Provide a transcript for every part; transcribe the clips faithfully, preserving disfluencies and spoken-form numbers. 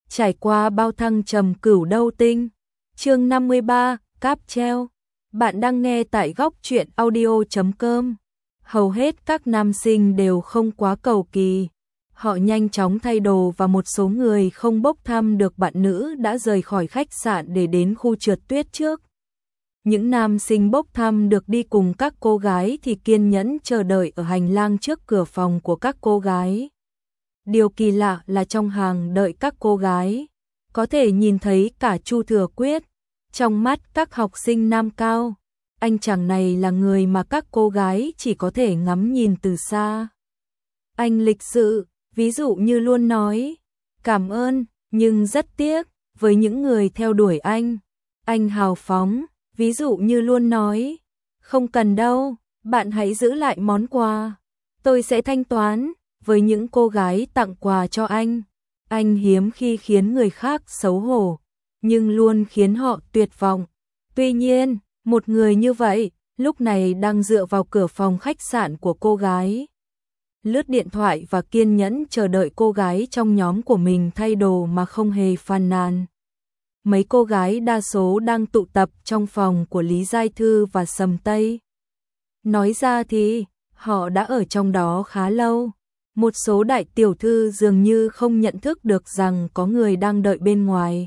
trải qua bao thăng trầm cửu đâu tinh. Chương năm mươi ba, cáp treo. Bạn đang nghe tại góc truyện audio chấm com. Hầu hết các nam sinh đều không quá cầu kỳ. Họ nhanh chóng thay đồ và một số người không bốc thăm được bạn nữ đã rời khỏi khách sạn để đến khu trượt tuyết trước. Những nam sinh bốc thăm được đi cùng các cô gái thì kiên nhẫn chờ đợi ở hành lang trước cửa phòng của các cô gái. Điều kỳ lạ là trong hàng đợi các cô gái, có thể nhìn thấy cả Chu Thừa Quyết. Trong mắt các học sinh nam cao, anh chàng này là người mà các cô gái chỉ có thể ngắm nhìn từ xa. Anh lịch sự, ví dụ như luôn nói, cảm ơn, nhưng rất tiếc, với những người theo đuổi anh. Anh hào phóng, ví dụ như luôn nói, không cần đâu, bạn hãy giữ lại món quà, tôi sẽ thanh toán. Với những cô gái tặng quà cho anh, anh hiếm khi khiến người khác xấu hổ, nhưng luôn khiến họ tuyệt vọng. Tuy nhiên, một người như vậy, lúc này đang dựa vào cửa phòng khách sạn của cô gái, lướt điện thoại và kiên nhẫn chờ đợi cô gái trong nhóm của mình thay đồ mà không hề phàn nàn. Mấy cô gái đa số đang tụ tập trong phòng của Lý Giai Thư và Sầm Tây. Nói ra thì, họ đã ở trong đó khá lâu. Một số đại tiểu thư dường như không nhận thức được rằng có người đang đợi bên ngoài.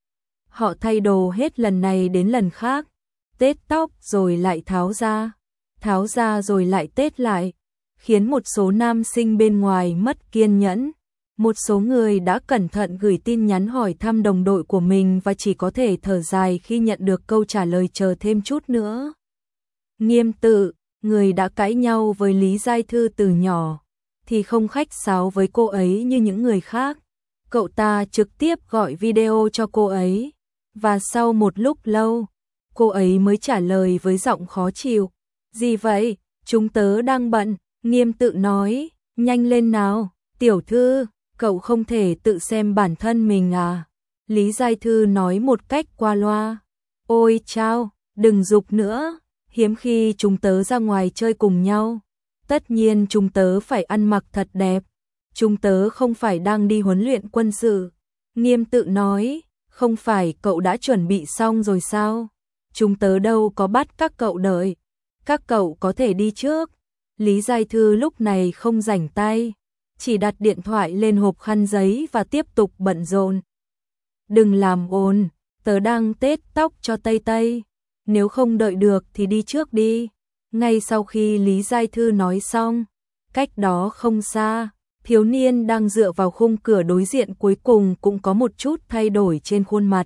Họ thay đồ hết lần này đến lần khác, tết tóc rồi lại tháo ra, tháo ra rồi lại tết lại, khiến một số nam sinh bên ngoài mất kiên nhẫn. Một số người đã cẩn thận gửi tin nhắn hỏi thăm đồng đội của mình và chỉ có thể thở dài khi nhận được câu trả lời chờ thêm chút nữa. Nghiêm Tự, người đã cãi nhau với Lý Giai Thư từ nhỏ, thì không khách sáo với cô ấy như những người khác. Cậu ta trực tiếp gọi video cho cô ấy, và sau một lúc lâu, cô ấy mới trả lời với giọng khó chịu. Gì vậy? Chúng tớ đang bận. Nghiêm Tự nói, nhanh lên nào, tiểu thư, cậu không thể tự xem bản thân mình à? Lý Giai Thư nói một cách qua loa. Ôi chao, đừng giục nữa, hiếm khi chúng tớ ra ngoài chơi cùng nhau. Tất nhiên chúng tớ phải ăn mặc thật đẹp, chúng tớ không phải đang đi huấn luyện quân sự. Nghiêm Tự nói, không phải cậu đã chuẩn bị xong rồi sao? Chúng tớ đâu có bắt các cậu đợi, các cậu có thể đi trước. Lý Giai Thư lúc này không rảnh tay, chỉ đặt điện thoại lên hộp khăn giấy và tiếp tục bận rộn. Đừng làm ồn, tớ đang tết tóc cho Tây Tây, nếu không đợi được thì đi trước đi. Ngay sau khi Lý Giai Thư nói xong, cách đó không xa, thiếu niên đang dựa vào khung cửa đối diện cuối cùng cũng có một chút thay đổi trên khuôn mặt.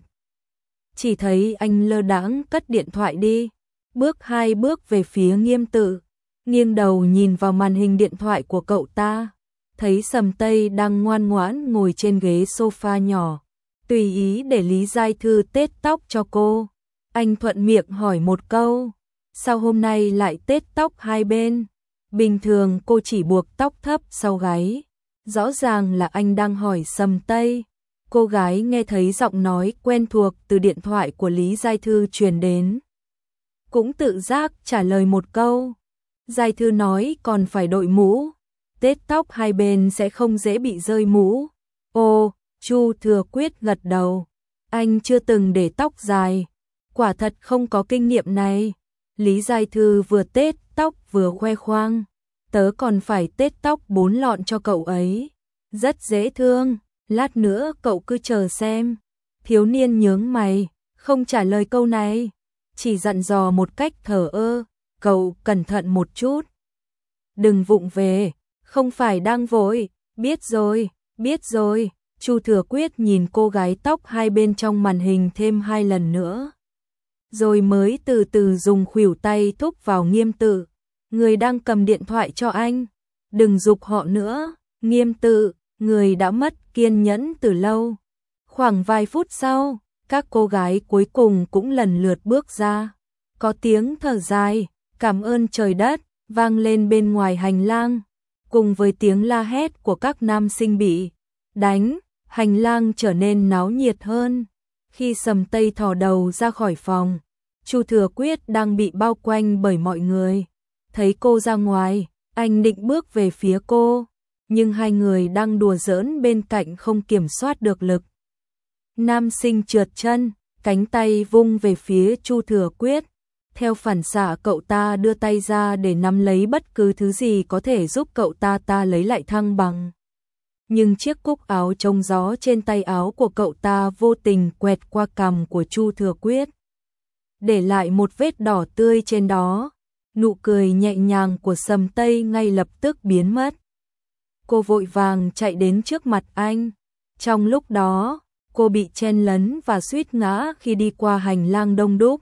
Chỉ thấy anh lơ đãng cất điện thoại đi, bước hai bước về phía Nghiêm Tự, nghiêng đầu nhìn vào màn hình điện thoại của cậu ta, thấy Sầm Tây đang ngoan ngoãn ngồi trên ghế sofa nhỏ, tùy ý để Lý Giai Thư tết tóc cho cô. Anh thuận miệng hỏi một câu, sao hôm nay lại tết tóc hai bên? Bình thường cô chỉ buộc tóc thấp sau gáy. Rõ ràng là anh đang hỏi Sầm Tây. Cô gái nghe thấy giọng nói quen thuộc từ điện thoại của Lý Giai Thư truyền đến, cũng tự giác trả lời một câu. Giai Thư nói còn phải đội mũ, tết tóc hai bên sẽ không dễ bị rơi mũ. Ồ, Chu Thừa Quyết gật đầu. Anh chưa từng để tóc dài, quả thật không có kinh nghiệm này. Lý Giai Thư vừa tết tóc vừa khoe khoang, tớ còn phải tết tóc bốn lọn cho cậu ấy, rất dễ thương, lát nữa cậu cứ chờ xem. Thiếu niên nhướng mày, không trả lời câu này, chỉ dặn dò một cách thờ ơ, cậu cẩn thận một chút, đừng vụng về, không phải đang vội. Biết rồi, biết rồi. Chu Thừa Quyết nhìn cô gái tóc hai bên trong màn hình thêm hai lần nữa, rồi mới từ từ dùng khuỷu tay thúc vào Nghiêm Tự, người đang cầm điện thoại cho anh. Đừng giục họ nữa, Nghiêm Tự, người đã mất kiên nhẫn từ lâu. Khoảng vài phút sau, các cô gái cuối cùng cũng lần lượt bước ra. Có tiếng thở dài, cảm ơn trời đất, vang lên bên ngoài hành lang, cùng với tiếng la hét của các nam sinh bị đánh, hành lang trở nên náo nhiệt hơn. Khi Sầm Tây thò đầu ra khỏi phòng, Chu Thừa Quyết đang bị bao quanh bởi mọi người. Thấy cô ra ngoài, anh định bước về phía cô, nhưng hai người đang đùa giỡn bên cạnh không kiểm soát được lực. Nam sinh trượt chân, cánh tay vung về phía Chu Thừa Quyết. Theo phản xạ cậu ta đưa tay ra để nắm lấy bất cứ thứ gì có thể giúp cậu ta ta lấy lại thăng bằng. Nhưng chiếc cúc áo chống gió trên tay áo của cậu ta vô tình quẹt qua cằm của Chu Thừa Quyết, để lại một vết đỏ tươi trên đó. Nụ cười nhẹ nhàng của Sầm Tây ngay lập tức biến mất. Cô vội vàng chạy đến trước mặt anh. Trong lúc đó, cô bị chen lấn và suýt ngã khi đi qua hành lang đông đúc.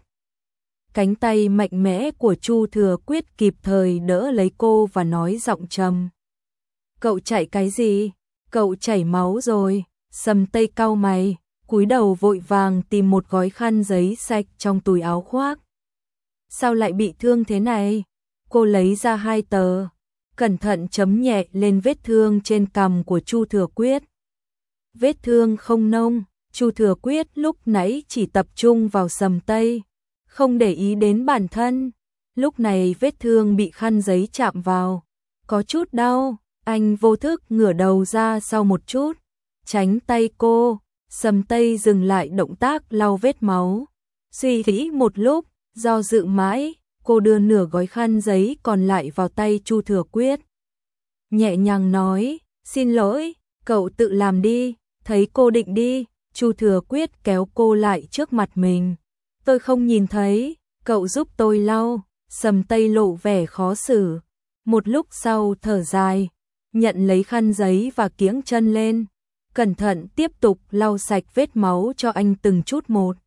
Cánh tay mạnh mẽ của Chu Thừa Quyết kịp thời đỡ lấy cô và nói giọng trầm: "Cậu chạy cái gì? Cậu chảy máu rồi." Sầm Tây cau mày, cúi đầu vội vàng tìm một gói khăn giấy sạch trong túi áo khoác. "Sao lại bị thương thế này?" Cô lấy ra hai tờ, cẩn thận chấm nhẹ lên vết thương trên cằm của Chu Thừa Quyết. Vết thương không nông, Chu Thừa Quyết lúc nãy chỉ tập trung vào Sầm Tây, không để ý đến bản thân. Lúc này vết thương bị khăn giấy chạm vào, có chút đau. Anh vô thức ngửa đầu ra sau một chút, tránh tay cô. Sầm Tây dừng lại động tác lau vết máu, suy nghĩ một lúc, do dự mãi, cô đưa nửa gói khăn giấy còn lại vào tay Chu Thừa Quyết. Nhẹ nhàng nói: "Xin lỗi, cậu tự làm đi." Thấy cô định đi, Chu Thừa Quyết kéo cô lại trước mặt mình. "Tôi không nhìn thấy, cậu giúp tôi lau." Sầm Tây lộ vẻ khó xử, một lúc sau thở dài, nhận lấy khăn giấy và kiếng chân lên, cẩn thận tiếp tục lau sạch vết máu cho anh từng chút một.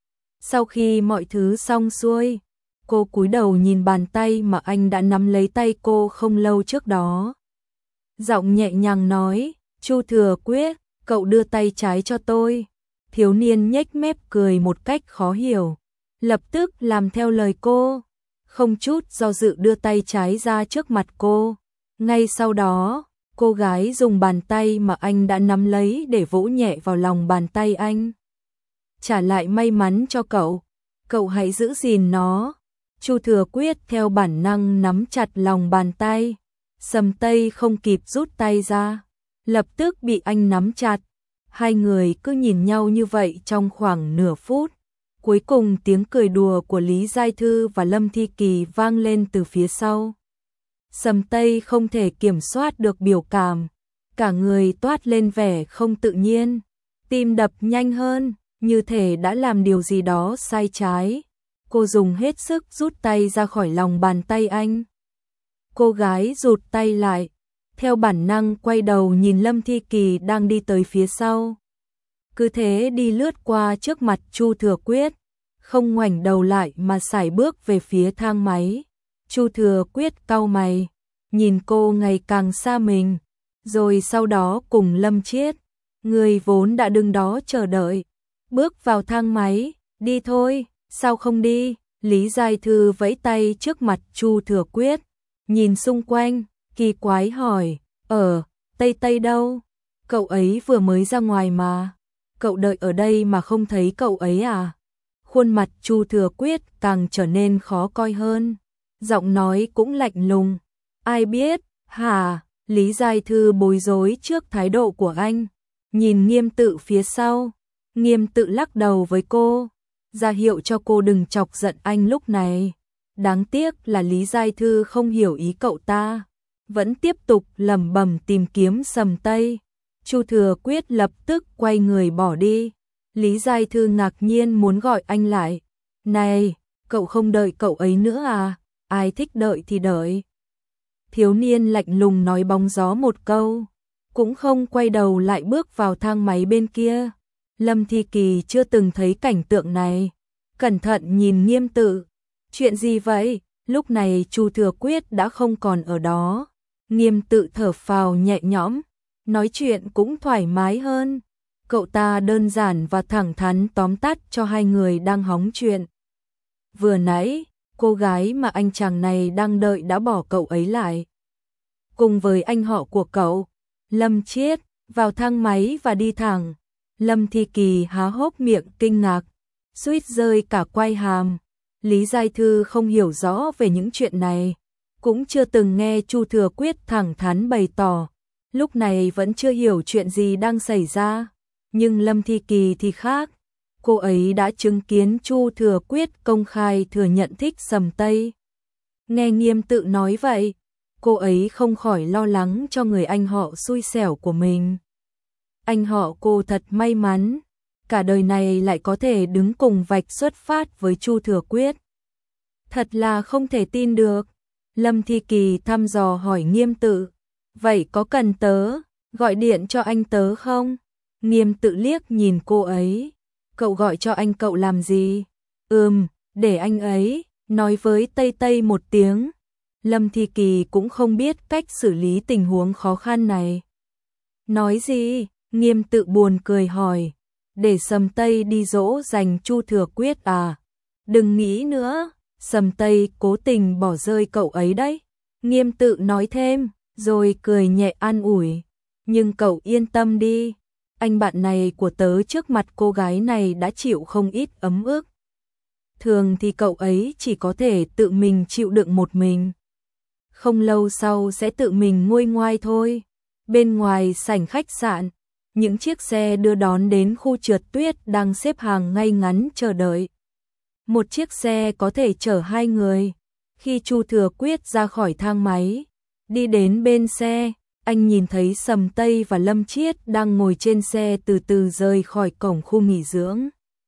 Sau khi mọi thứ xong xuôi, cô cúi đầu nhìn bàn tay mà anh đã nắm lấy tay cô không lâu trước đó. Giọng nhẹ nhàng nói: "Chu Thừa Quyết, cậu đưa tay trái cho tôi." Thiếu niên nhếch mép cười một cách khó hiểu, lập tức làm theo lời cô, không chút do dự đưa tay trái ra trước mặt cô. Ngay sau đó, cô gái dùng bàn tay mà anh đã nắm lấy để vỗ nhẹ vào lòng bàn tay anh. "Trả lại may mắn cho cậu, cậu hãy giữ gìn nó." Chu Thừa Quyết theo bản năng nắm chặt lòng bàn tay. Sầm Tây không kịp rút tay ra, lập tức bị anh nắm chặt. Hai người cứ nhìn nhau như vậy trong khoảng nửa phút. Cuối cùng tiếng cười đùa của Lý Giai Thư và Lâm Thi Kỳ vang lên từ phía sau. Sầm Tây không thể kiểm soát được biểu cảm, cả người toát lên vẻ không tự nhiên, tim đập nhanh hơn, như thể đã làm điều gì đó sai trái. Cô dùng hết sức rút tay ra khỏi lòng bàn tay anh. Cô gái rụt tay lại, theo bản năng quay đầu nhìn Lâm Thi Kỳ đang đi tới phía sau. Cứ thế đi lướt qua trước mặt Chu Thừa Quyết, không ngoảnh đầu lại mà sải bước về phía thang máy. Chu Thừa Quyết cau mày, nhìn cô ngày càng xa mình, rồi sau đó cùng Lâm Chiết, người vốn đã đứng đó chờ đợi, bước vào thang máy. "Đi thôi." "Sao không đi?" Lý Giai Thư vẫy tay trước mặt Chu Thừa Quyết, nhìn xung quanh, kỳ quái hỏi: "Ờ, Tây Tây đâu? Cậu ấy vừa mới ra ngoài mà. Cậu đợi ở đây mà không thấy cậu ấy à?" Khuôn mặt Chu Thừa Quyết càng trở nên khó coi hơn, giọng nói cũng lạnh lùng. "Ai biết, hả?" Lý Giai Thư bối rối trước thái độ của anh, nhìn Nghiêm Tự phía sau. Nghiêm Tự lắc đầu với cô, ra hiệu cho cô đừng chọc giận anh lúc này. Đáng tiếc là Lý Giai Thư không hiểu ý cậu ta, vẫn tiếp tục lẩm bẩm tìm kiếm Sầm Tây. Chu Thừa Quyết lập tức quay người bỏ đi. Lý Giai Thư ngạc nhiên muốn gọi anh lại. "Này, cậu không đợi cậu ấy nữa à? Ai thích đợi thì đợi." Thiếu niên lạnh lùng nói bóng gió một câu, cũng không quay đầu lại bước vào thang máy bên kia. Lâm Thi Kỳ chưa từng thấy cảnh tượng này, cẩn thận nhìn Nghiêm Tự. "Chuyện gì vậy?" Lúc này Chu Thừa Quyết đã không còn ở đó. Nghiêm Tự thở phào nhẹ nhõm, nói chuyện cũng thoải mái hơn. Cậu ta đơn giản và thẳng thắn tóm tắt cho hai người đang hóng chuyện. Vừa nãy, cô gái mà anh chàng này đang đợi đã bỏ cậu ấy lại, cùng với anh họ của cậu, Lâm Chiết, vào thang máy và đi thẳng. Lâm Thi Kỳ há hốc miệng kinh ngạc, suýt rơi cả quai hàm. Lý Giai Thư không hiểu rõ về những chuyện này, cũng chưa từng nghe Chu Thừa Quyết thẳng thắn bày tỏ, lúc này vẫn chưa hiểu chuyện gì đang xảy ra. Nhưng Lâm Thi Kỳ thì khác. Cô ấy đã chứng kiến Chu Thừa Quyết công khai thừa nhận thích Sầm Tây. Nghe Nghiêm Tự nói vậy, cô ấy không khỏi lo lắng cho người anh họ xui xẻo của mình. Anh họ cô thật may mắn, cả đời này lại có thể đứng cùng vạch xuất phát với Chu Thừa Quyết. Thật là không thể tin được. Lâm Thi Kỳ thăm dò hỏi Nghiêm Tự, vậy có cần tớ gọi điện cho anh tớ không? Nghiêm Tự liếc nhìn cô ấy, cậu gọi cho anh cậu làm gì? Ừm, để anh ấy nói với Tây Tây một tiếng. Lâm Thi Kỳ cũng không biết cách xử lý tình huống khó khăn này. Nói gì? Nghiêm Tự buồn cười hỏi, để Sầm Tây đi dỗ dành Chu Thừa Quyết à? Đừng nghĩ nữa, Sầm Tây cố tình bỏ rơi cậu ấy đấy. Nghiêm Tự nói thêm, rồi cười nhẹ an ủi, nhưng cậu yên tâm đi, anh bạn này của tớ trước mặt cô gái này đã chịu không ít ấm ức. Thường thì cậu ấy chỉ có thể tự mình chịu đựng một mình. Không lâu sau sẽ tự mình nguôi ngoai thôi. Bên ngoài sảnh khách sạn, những chiếc xe đưa đón đến khu trượt tuyết đang xếp hàng ngay ngắn chờ đợi. Một chiếc xe có thể chở hai người. Khi Chu Thừa Quyết ra khỏi thang máy, đi đến bên xe, anh nhìn thấy Sầm Tây và Lâm Chiết đang ngồi trên xe từ từ rời khỏi cổng khu nghỉ dưỡng.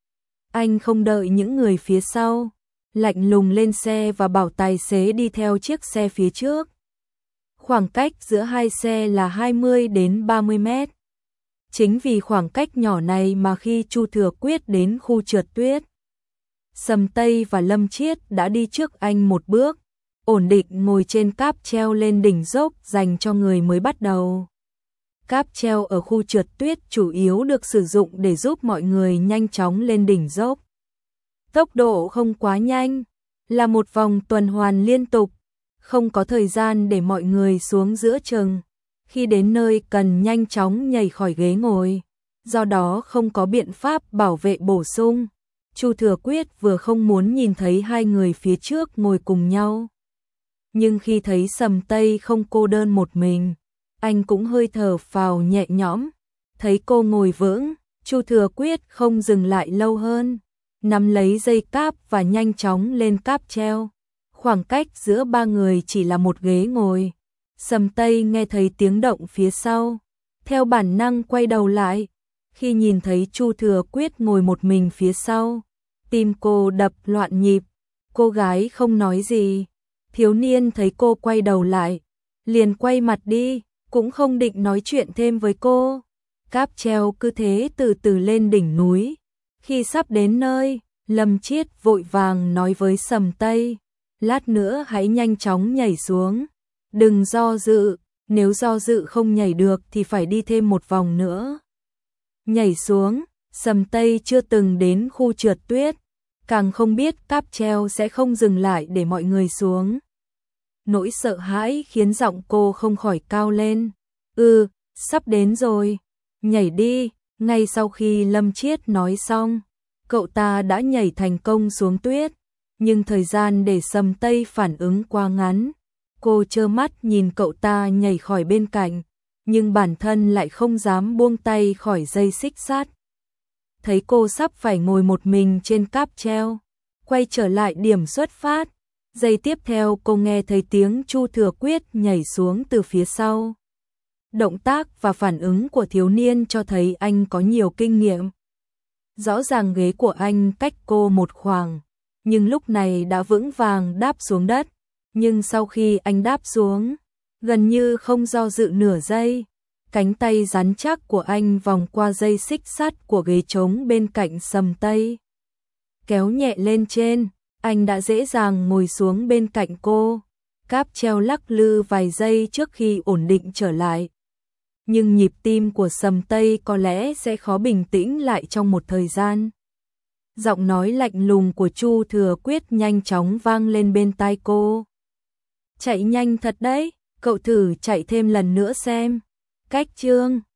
Anh không đợi những người phía sau, lạnh lùng lên xe và bảo tài xế đi theo chiếc xe phía trước. Khoảng cách giữa hai xe là hai mươi đến ba mươi mét. Chính vì khoảng cách nhỏ này mà khi Chu Thừa Quyết đến khu trượt tuyết, Sầm Tây và Lâm Chiết đã đi trước anh một bước, ổn định ngồi trên cáp treo lên đỉnh dốc dành cho người mới bắt đầu. Cáp treo ở khu trượt tuyết chủ yếu được sử dụng để giúp mọi người nhanh chóng lên đỉnh dốc. Tốc độ không quá nhanh, là một vòng tuần hoàn liên tục, không có thời gian để mọi người xuống giữa chừng. Khi đến nơi cần nhanh chóng nhảy khỏi ghế ngồi, do đó không có biện pháp bảo vệ bổ sung. Chu Thừa Quyết vừa không muốn nhìn thấy hai người phía trước ngồi cùng nhau. Nhưng khi thấy Sầm Tây không cô đơn một mình, anh cũng hơi thở phào nhẹ nhõm. Thấy cô ngồi vững, Chu Thừa Quyết không dừng lại lâu hơn, nắm lấy dây cáp và nhanh chóng lên cáp treo. Khoảng cách giữa ba người chỉ là một ghế ngồi. Sầm Tây nghe thấy tiếng động phía sau, theo bản năng quay đầu lại. Khi nhìn thấy Chu Thừa Quyết ngồi một mình phía sau, tim cô đập loạn nhịp. Cô gái không nói gì. Thiếu niên thấy cô quay đầu lại, liền quay mặt đi, cũng không định nói chuyện thêm với cô. Cáp treo cứ thế từ từ lên đỉnh núi. Khi sắp đến nơi, Lâm Chiết vội vàng nói với Sầm Tây, lát nữa hãy nhanh chóng nhảy xuống. Đừng do dự, nếu do dự không nhảy được thì phải đi thêm một vòng nữa. Nhảy xuống, Sầm Tây chưa từng đến khu trượt tuyết, càng không biết cáp treo sẽ không dừng lại để mọi người xuống. Nỗi sợ hãi khiến giọng cô không khỏi cao lên. Ừ, sắp đến rồi, nhảy đi. Ngay sau khi Lâm Chiết nói xong, cậu ta đã nhảy thành công xuống tuyết, nhưng thời gian để Sầm Tây phản ứng quá ngắn. Cô trơ mắt nhìn cậu ta nhảy khỏi bên cạnh, nhưng bản thân lại không dám buông tay khỏi dây xích sắt. Thấy cô sắp phải ngồi một mình trên cáp treo, quay trở lại điểm xuất phát. Giây tiếp theo cô nghe thấy tiếng Chu Thừa Quyết nhảy xuống từ phía sau. Động tác và phản ứng của thiếu niên cho thấy anh có nhiều kinh nghiệm. Rõ ràng ghế của anh cách cô một khoảng, nhưng lúc này đã vững vàng đáp xuống đất. Nhưng sau khi anh đáp xuống, gần như không do dự nửa giây, cánh tay rắn chắc của anh vòng qua dây xích sắt của ghế trống bên cạnh Sầm Tây. Kéo nhẹ lên trên, anh đã dễ dàng ngồi xuống bên cạnh cô. Cáp treo lắc lư vài giây trước khi ổn định trở lại. Nhưng nhịp tim của Sầm Tây có lẽ sẽ khó bình tĩnh lại trong một thời gian. Giọng nói lạnh lùng của Chu Thừa Quyết nhanh chóng vang lên bên tai cô. Chạy nhanh thật đấy, cậu thử chạy thêm lần nữa xem. Cách chương